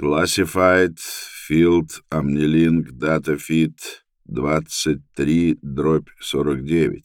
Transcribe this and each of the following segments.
Classified Field Omnilink Datafeed 23/49.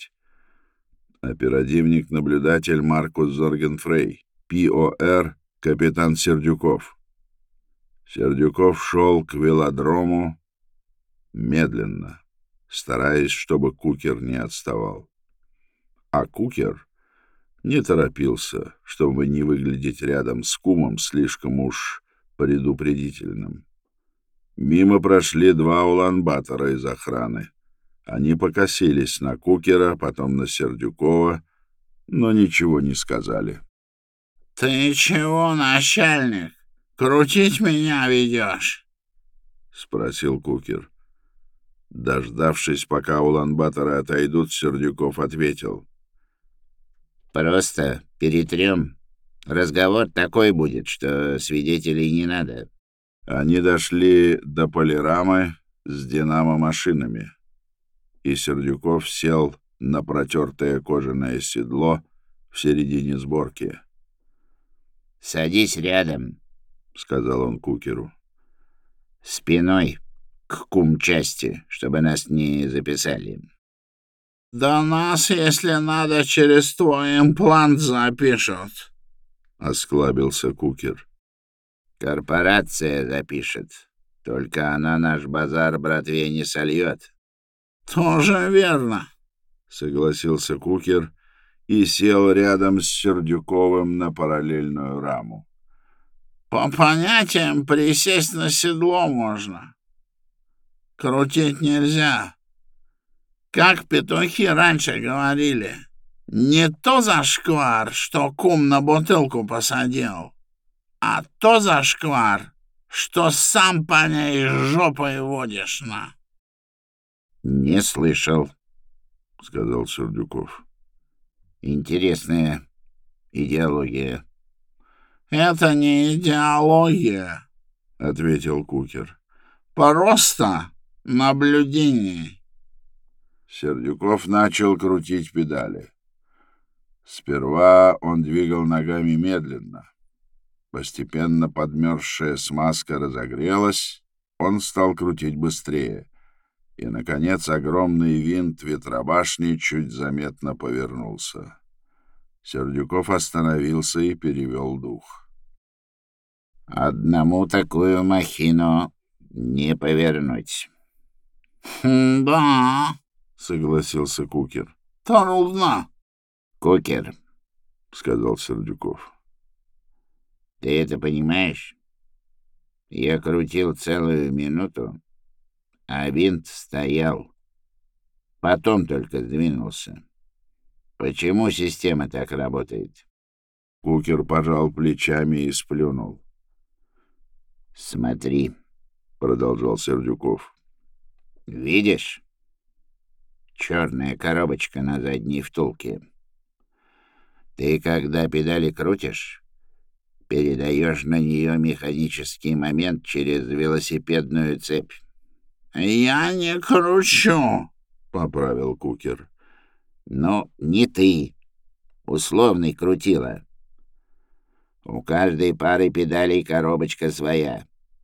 Оперативник-наблюдатель Маркус Зоргенфрей. ПОР капитан Сердюков. Сердюков шел к велодрому медленно, стараясь, чтобы Кукер не отставал. А Кукер не торопился, чтобы не выглядеть рядом с кумом слишком уж предупредительным. Мимо прошли два улан-батора из охраны. Они покосились на Кукера, потом на Сердюкова, но ничего не сказали. — Ты чего, начальник, крутить меня ведешь? — спросил Кукер. Дождавшись, пока улан-баторы отойдут, Сердюков ответил. — Просто перетрем. Разговор такой будет, что свидетелей не надо. Они дошли до полирамы с динамо-машинами, и Сердюков сел на протертое кожаное седло в середине сборки. — Садись рядом, — сказал он Кукеру. — спиной к кумчасти, чтобы нас не записали. — Да нас, если надо, через твой имплант запишут, — осклабился Кукер. — Корпорация запишет, только она наш базар братве не сольет. — Тоже верно, — согласился Кукер и сел рядом с Сердюковым на параллельную раму. — По понятиям присесть на седло можно. Крутить нельзя. Как петухи раньше говорили, не то зашквар, что кум на бутылку посадил, а то зашквар, что сам по ней жопой водишь на. — Не слышал, — сказал Сердюков. — Интересная идеология. — Это не идеология, — ответил Кукер. — Просто наблюдение. Сердюков начал крутить педали. Сперва он двигал ногами медленно. Постепенно подмерзшая смазка разогрелась, он стал крутить быстрее, и, наконец, огромный винт ветробашни чуть заметно повернулся. Сердюков остановился и перевел дух. — Одному такую махину не повернуть. — Да, — согласился Кукер. — трудно. — Кукер, — сказал Сердюков. — ты это понимаешь? Я крутил целую минуту, а винт стоял. Потом только сдвинулся. Почему система так работает? Кукер пожал плечами и сплюнул. — Смотри, — продолжал Сердюков. — видишь? Черная коробочка на задней втулке. Ты, когда педали крутишь, передаешь на нее механический момент через велосипедную цепь. — Я не кручу, — поправил Кукер. — Но не ты. Условный крутила. У каждой пары педалей коробочка своя.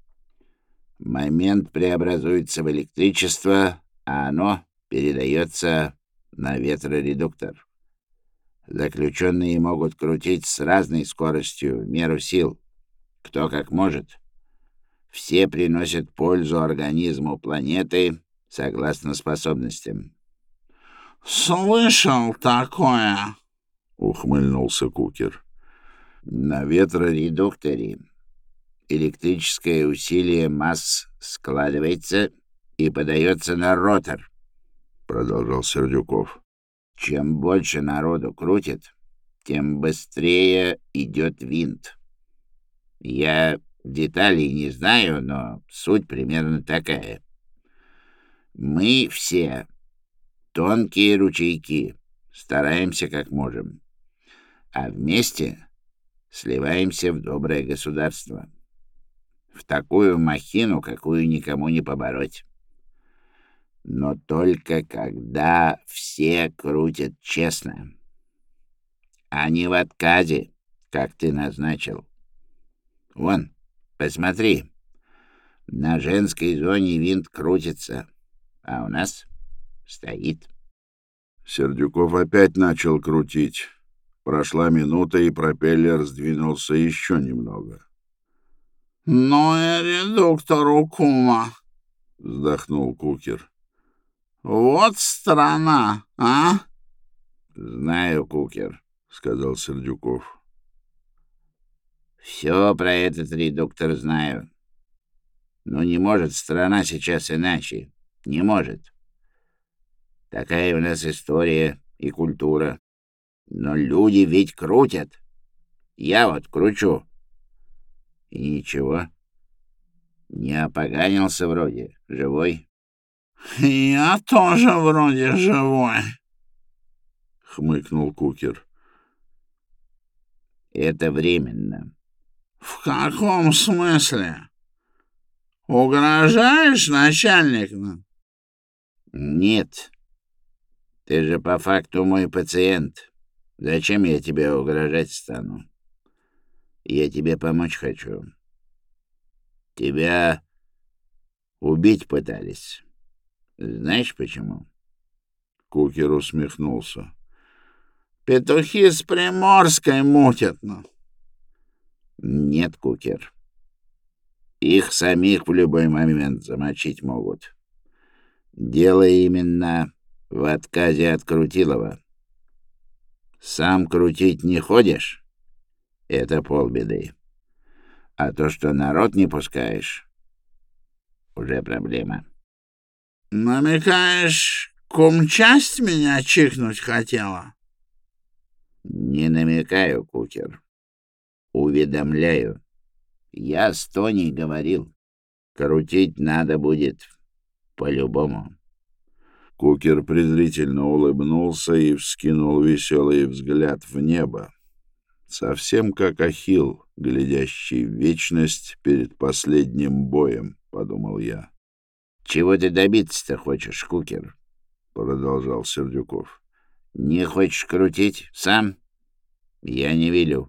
Момент преобразуется в электричество, а оно передается на ветроредуктор. Заключенные могут крутить с разной скоростью в меру сил, кто как может. Все приносят пользу организму планеты согласно способностям. — Слышал такое, — ухмыльнулся Кукер. На ветроредукторе электрическое усилие масс складывается и подается на ротор, — продолжал Сердюков. Чем больше народу крутит, тем быстрее идет винт. Я деталей не знаю, но суть примерно такая. Мы все тонкие ручейки, стараемся как можем, а вместе сливаемся в доброе государство. В такую махину, какую никому не побороть. Но только когда все крутят честно, а не в отказе, как ты назначил. Вон, посмотри, На женской зоне винт крутится, а у нас стоит. Сердюков опять начал крутить. Прошла минута, и пропеллер сдвинулся еще немного. — Ну и редуктор у кума, — вздохнул Кукер. — вот страна, а? — Знаю, Кукер, — сказал Сердюков. — все про этот редуктор знаю. Но не может страна сейчас иначе. Не может. Такая у нас история и культура. Но люди ведь крутят. Я вот кручу. И ничего. Не опоганился вроде. Живой. — Я тоже вроде живой, — хмыкнул Кукер. — Это временно. — В каком смысле? Угрожаешь, начальник? — Нет. Ты же по факту мой пациент. Зачем я тебе угрожать стану? Я тебе помочь хочу. Тебя убить пытались. Знаешь почему? Кукер усмехнулся. — Петухи с Приморской мутят. Нет, Кукер. Их самих в любой момент замочить могут. Дело именно в отказе от Крутилова. Сам крутить не ходишь — это полбеды. А то, что народ не пускаешь, уже проблема. — Намекаешь, кумчасть меня чихнуть хотела? — Не намекаю, Кукер. Уведомляю. Я с Тони говорил. Крутить надо будет по-любому. Кукер презрительно улыбнулся и вскинул веселый взгляд в небо. Совсем как Ахилл, глядящий в вечность перед последним боем, — подумал я. — Чего ты добиться-то хочешь, Кукер? — продолжал Сердюков. — Не хочешь крутить сам? Я не велю.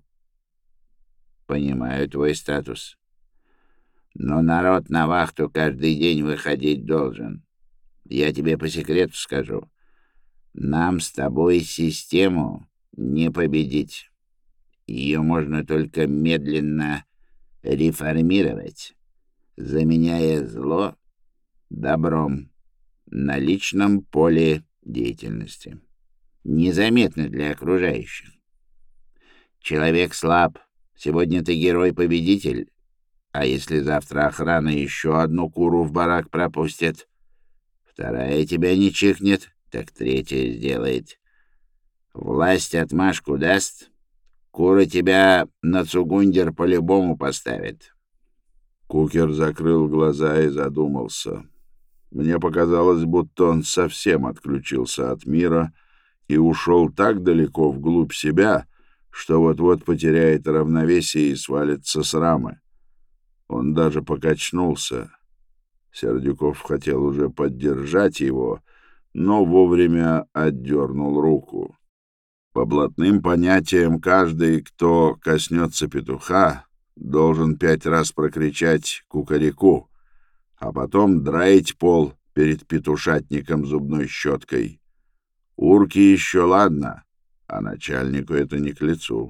Понимаю твой статус. Но народ на вахту каждый день выходить должен. Я тебе по секрету скажу. Нам с тобой систему не победить. Ее можно только медленно реформировать, заменяя зло добром на личном поле деятельности. Незаметно для окружающих. Человек слаб. Сегодня ты герой-победитель. А если завтра охрана еще одну куру в барак пропустит, вторая тебя не чихнет, так третья сделает. Власть отмашку даст, куры тебя на цугундер по-любому поставят. Кукер закрыл глаза и задумался. Мне показалось, будто он совсем отключился от мира и ушел так далеко вглубь себя, что вот-вот потеряет равновесие и свалится с рамы. Он даже покачнулся. Сердюков хотел уже поддержать его, но вовремя отдернул руку. По блатным понятиям, каждый, кто коснется петуха, должен 5 раз прокричать «кукареку», а потом драить пол перед петушатником зубной щеткой. Урки еще ладно, а начальнику это не к лицу.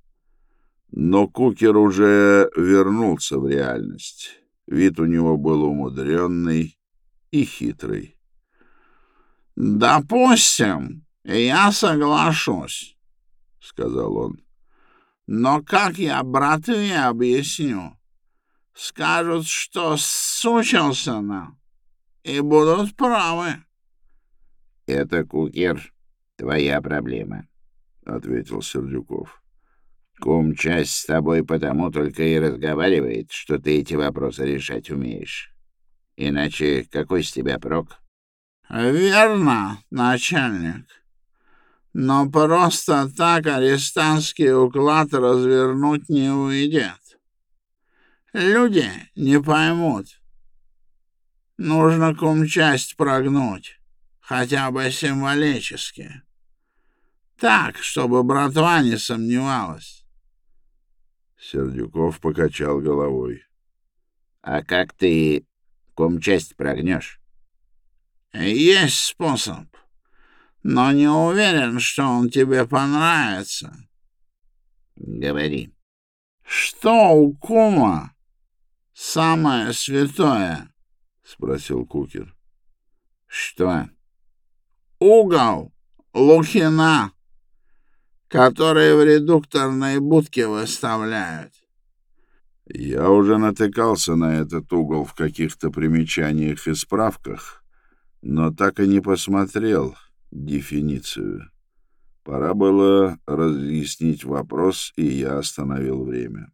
Но Кукер уже вернулся в реальность. Вид у него был умудренный и хитрый. — Допустим, я соглашусь, — сказал он. — но как я братве объясню? Скажут, что сучился и будут правы. — Это, Кукер, твоя проблема, — ответил Сердюков. Кумчасть с тобой потому только и разговаривает, что ты эти вопросы решать умеешь. Иначе какой с тебя прок? — Верно, начальник. Но просто так арестантский уклад развернуть не выйдет. Люди не поймут. Нужно кумчасть прогнуть, хотя бы символически. Так, чтобы братва не сомневалась. Сердюков покачал головой. А как ты комчасть прогнешь? Есть способ, но не уверен, что он тебе понравится. Говори. Что у кума самое святое? — спросил Кукер. Что? Угол Лукина, который в редукторной будке выставляют. Я уже натыкался на этот угол в каких-то примечаниях и справках, но так и не посмотрел дефиницию. Пора было разъяснить вопрос, и я остановил время.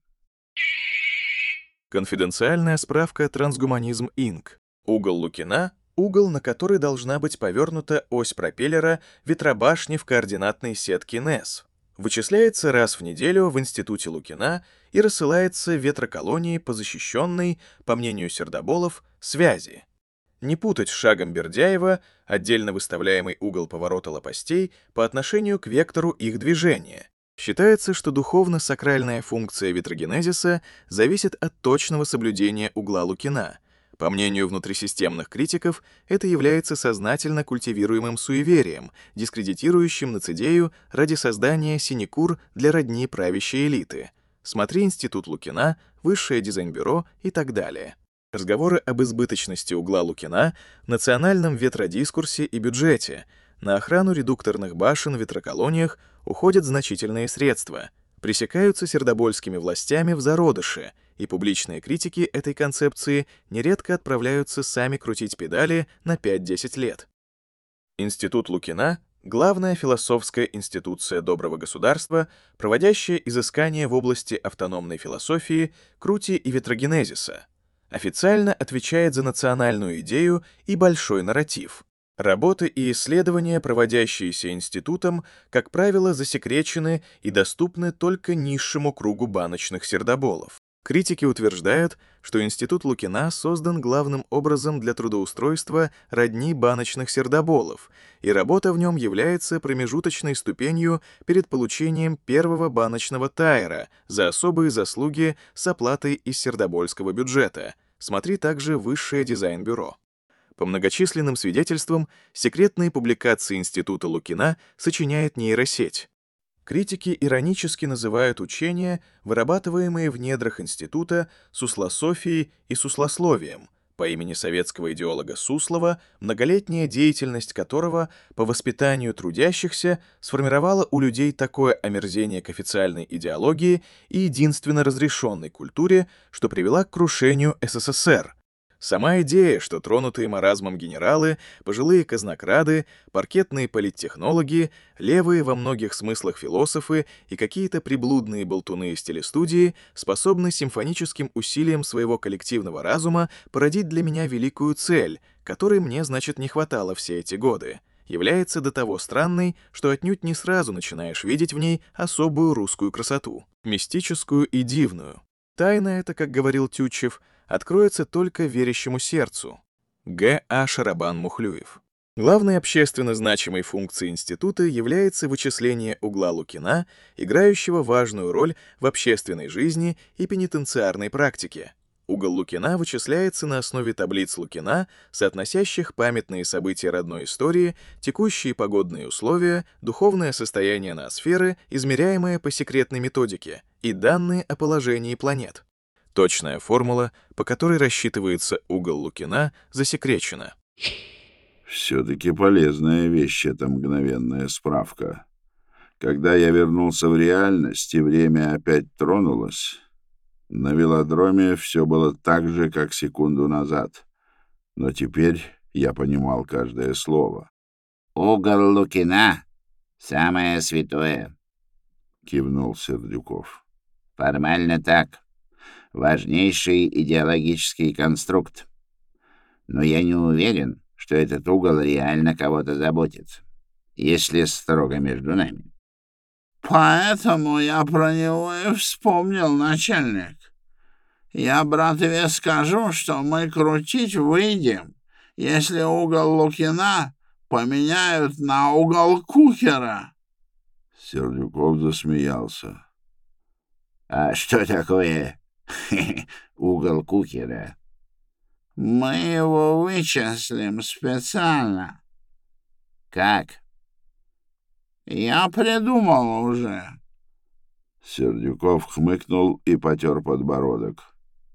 Конфиденциальная справка «Трансгуманизм Инк». Угол Лукина — угол, на который должна быть повернута ось пропеллера ветробашни в координатной сетке НЭС. Вычисляется раз в неделю в институте Лукина и рассылается ветроколонии по защищенной, по мнению сердоболов, связи. Не путать с шагом Бердяева, отдельно выставляемый угол поворота лопастей по отношению к вектору их движения. Считается, что духовно-сакральная функция ветрогенезиса зависит от точного соблюдения угла Лукина. По мнению внутрисистемных критиков, это является сознательно культивируемым суеверием, дискредитирующим нацидею ради создания синекур для родни правящей элиты. Смотри Институт Лукина, Высшее дизайн-бюро и так далее. Разговоры об избыточности угла Лукина, национальном ветродискурсе и бюджете. На охрану редукторных башен в ветроколониях уходят значительные средства. Пресекаются сердобольскими властями в зародыше, и публичные критики этой концепции нередко отправляются сами крутить педали на 5-10 лет. Институт Лукина — главная философская институция доброго государства, проводящая изыскания в области автономной философии, крути и ветрогенезиса. Официально отвечает за национальную идею и большой нарратив. Работы и исследования, проводящиеся институтом, как правило, засекречены и доступны только низшему кругу баночных сердоболов. Критики утверждают, что Институт Лукина создан главным образом для трудоустройства родни баночных сердоболов, и работа в нем является промежуточной ступенью перед получением первого баночного тайра за особые заслуги с оплатой из сердобольского бюджета. Смотри также Высшее дизайн-бюро. По многочисленным свидетельствам, секретные публикации Института Лукина сочиняет нейросеть. Критики иронически называют учения, вырабатываемые в недрах института, суслософией и суслословием, по имени советского идеолога Суслова, многолетняя деятельность которого по воспитанию трудящихся сформировала у людей такое омерзение к официальной идеологии и единственно разрешенной культуре, что привела к крушению СССР. Сама идея, что тронутые маразмом генералы, пожилые казнокрады, паркетные политтехнологи, левые во многих смыслах философы и какие-то приблудные болтуны из телестудии способны симфоническим усилием своего коллективного разума породить для меня великую цель, которой мне, значит, не хватало все эти годы, является до того странной, что отнюдь не сразу начинаешь видеть в ней особую русскую красоту, мистическую и дивную. Тайна эта, как говорил Тютчев, откроется только верящему сердцу. Г. А. Шарабан-Мухлюев. Главной общественно значимой функцией института является вычисление угла Лукина, играющего важную роль в общественной жизни и пенитенциарной практике. Угол Лукина вычисляется на основе таблиц Лукина, соотносящих памятные события родной истории, текущие погодные условия, духовное состояние ноосферы, измеряемое по секретной методике, и данные о положении планет. Точная формула, по которой рассчитывается угол Лукина, засекречена. Все-таки полезная вещь эта мгновенная справка. Когда я вернулся в реальность, и время опять тронулось, на велодроме все было так же, как секунду назад. Но теперь я понимал каждое слово. «Угол Лукина — самое святое», — кивнул Сердюков. «Формально так. Важнейший идеологический конструкт. Но я не уверен, что этот угол реально кого-то заботит, если строго между нами». Поэтому я про него и вспомнил, начальник. Я, брат, тебе скажу, что мы крутить выйдем, если угол Лукина поменяют на угол Кукера. Сердюков засмеялся. «А что такое угол Кукера?» Мы его вычислим специально. Как? Я придумал уже. Сердюков хмыкнул и потер подбородок.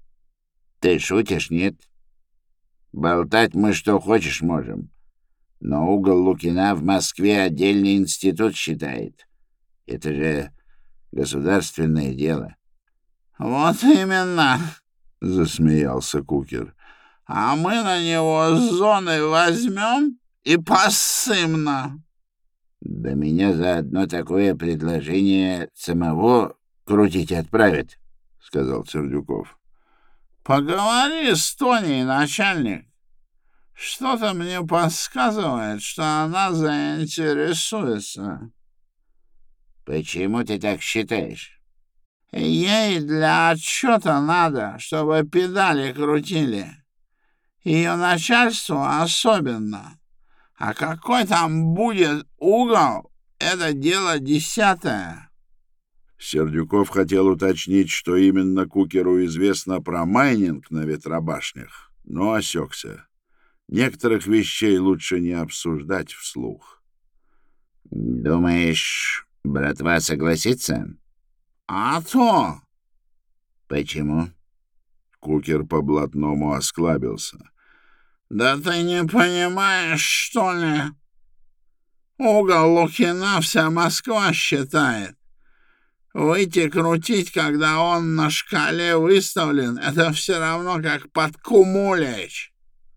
Ты шутишь, нет? Болтать мы что хочешь можем. Но угол Лукина в Москве отдельный институт считает. Это же государственное дело. Вот именно, — засмеялся Кукер. а мы на него зоны возьмем и пассымно. Да меня за одно такое предложение самого крутить отправят, — сказал Сердюков. Поговори с Тоней, начальник. Что-то мне подсказывает, что она заинтересуется. Почему ты так считаешь? Ей для отчета надо, чтобы педали крутили. Ее начальству особенно. А какой там будет угол, это дело 10. Сердюков хотел уточнить, что именно Кукеру известно про майнинг на ветробашнях, но осекся. Некоторых вещей лучше не обсуждать вслух. Думаешь, братва согласится? А то! Почему? Кукер по-блатному осклабился. Да ты не понимаешь, что ли? Угол Лукина вся Москва считает. Выйти крутить, когда он на шкале выставлен, это все равно, как под куму лечь.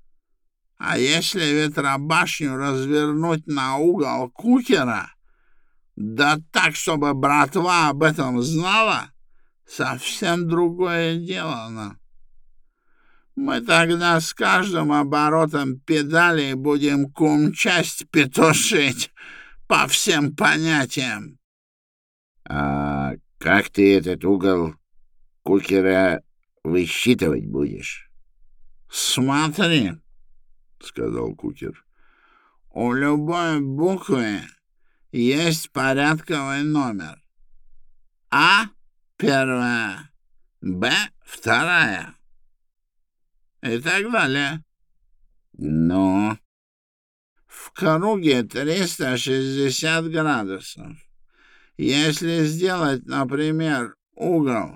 А если ветробашню развернуть на угол Кукера, да так, чтобы братва об этом знала, совсем другое дело. Мы тогда с каждым оборотом педалей будем кумчасть петушить по всем понятиям. А как ты этот угол Кукера высчитывать будешь? Смотри, — сказал Кукер. у любой буквы есть порядковый номер. А — первая, Б — вторая. И так далее. Ну, В круге 360 градусов. Если сделать, например, угол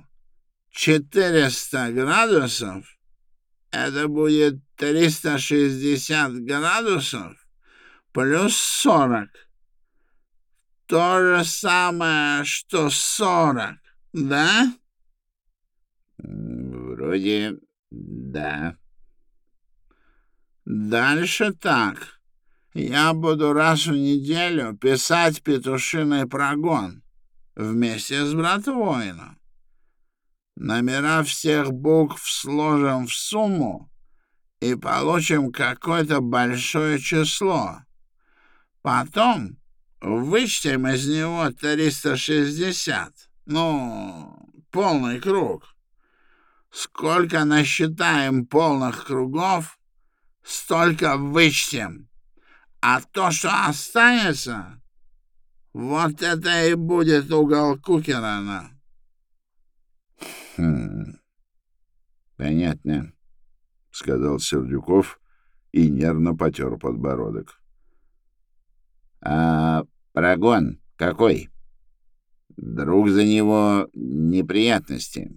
400 градусов, это будет 360 градусов плюс 40. То же самое, что 40, да? вроде да. Дальше так. Я буду раз в неделю писать петушиный прогон вместе с братвоином. Номера всех букв сложим в сумму и получим какое-то большое число. Потом вычтем из него 360. Полный круг. Сколько насчитаем полных кругов, столько вычтем. А то, что останется, вот это и будет угол Кукера. Понятно, — сказал Сердюков и нервно потер подбородок. А прогон какой? Вдруг за него неприятности?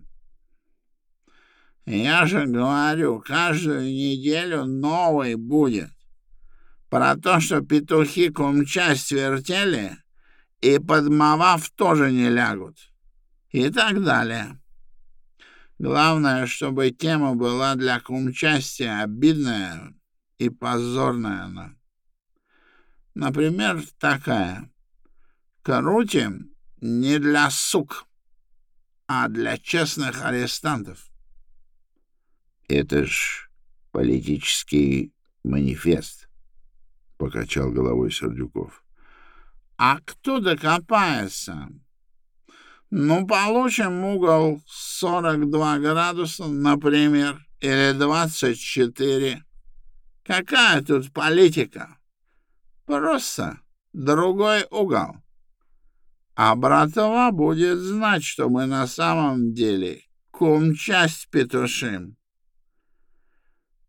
Я же говорю, каждую неделю новый будет. Про то, что петухи кумчасть вертели и подмывав тоже не лягут. И так далее. Главное, чтобы тема была для кумчасти обидная и позорная. Например, такая. Крутим не для сук, а для честных арестантов. Это ж политический манифест, — покачал головой Сердюков. А кто докопается? Получим угол 42 градуса, например, или 24. Какая тут политика? Просто другой угол. А братва будет знать, что мы на самом деле кумчасть петушим.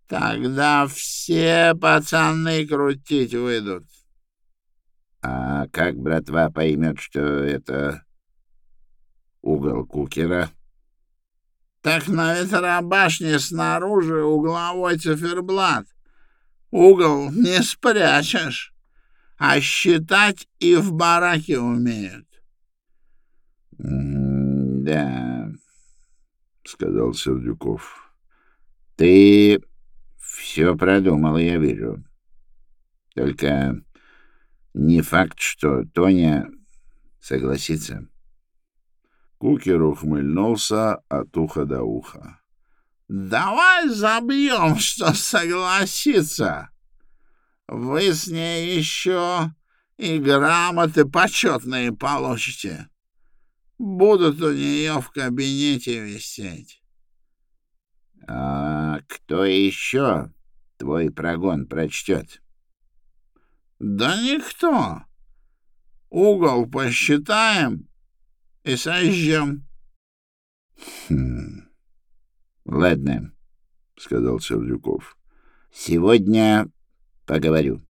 Тогда все пацаны крутить выйдут. А как братва поймет, что это угол Кукера? Так на ветробашне снаружи угловой циферблат. Угол не спрячешь, а считать и в бараке умеют. — Да, — сказал Сердюков. — ты все продумал, я вижу. Только не факт, что Тоня согласится. Кукер ухмыльнулся от уха до уха. — Давай забьем, что согласится. Вы с ней еще и грамоты почетные получите. Будут у нее в кабинете висеть. — А кто еще твой прогон прочтет? — Да никто. Угол посчитаем и сожжем. — Ладно, — сказал Сердюков. — сегодня поговорю.